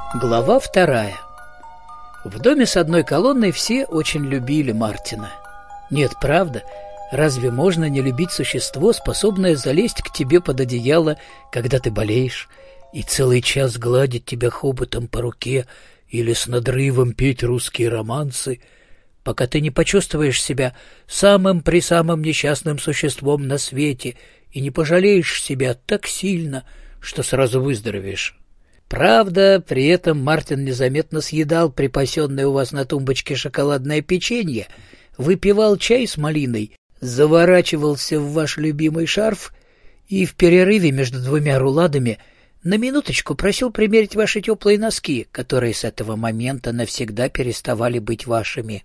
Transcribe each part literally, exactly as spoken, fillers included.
Глава вторая. В доме с одной колонной все очень любили Мартина. Нет, правда, разве можно не любить существо, способное залезть к тебе под одеяло, когда ты болеешь, и целый час гладить тебя хоботом по руке или с надрывом петь русские романсы, пока ты не почувствуешь себя самым-пресамым несчастным существом на свете и не пожалеешь себя так сильно, что сразу выздоровеешь? Правда, при этом Мартин незаметно съедал припасенное у вас на тумбочке шоколадное печенье, выпивал чай с малиной, заворачивался в ваш любимый шарф и в перерыве между двумя руладами на минуточку просил примерить ваши теплые носки, которые с этого момента навсегда переставали быть вашими.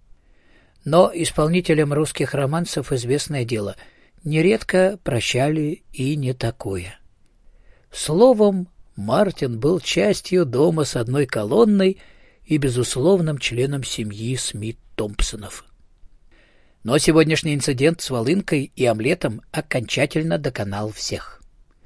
Но исполнителям русских романсов известное дело, нередко прощали и не такое. Словом, Мартин был частью дома с одной колонной и безусловным членом семьи Смит-Томпсонов. Но сегодняшний инцидент с волынкой и омлетом окончательно доконал всех.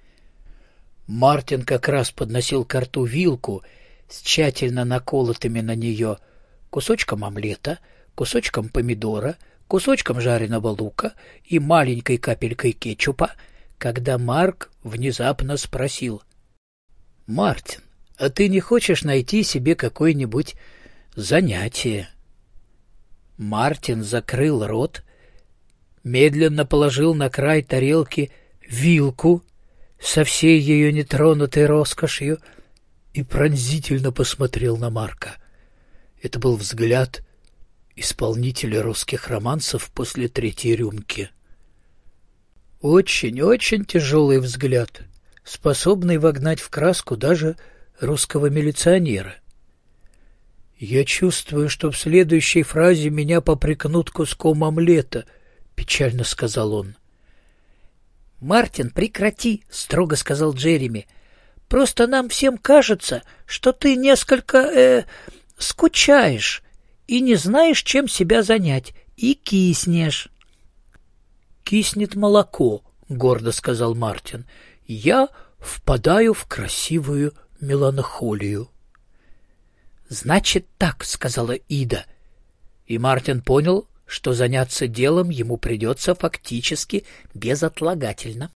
Мартин как раз подносил ко рту вилку с тщательно наколотыми на нее кусочком омлета, кусочком помидора, кусочком жареного лука и маленькой капелькой кетчупа, когда Марк внезапно спросил: «Мартин, а ты не хочешь найти себе какое-нибудь занятие?» Мартин закрыл рот, медленно положил на край тарелки вилку со всей ее нетронутой роскошью и пронзительно посмотрел на Марка. Это был взгляд исполнителя русских романсов после третьей рюмки. Очень-очень тяжелый взгляд, способный вогнать в краску даже русского милиционера. «Я чувствую, что в следующей фразе меня попрекнут куском омлета», — печально сказал он. «Мартин, прекрати», — строго сказал Джереми. «Просто нам всем кажется, что ты несколько э, скучаешь и не знаешь, чем себя занять, и киснешь». «Киснет молоко», — гордо сказал Мартин. «Я впадаю в красивую меланхолию». «Значит так», — сказала Ида. И Мартин понял, что заняться делом ему придется фактически безотлагательно.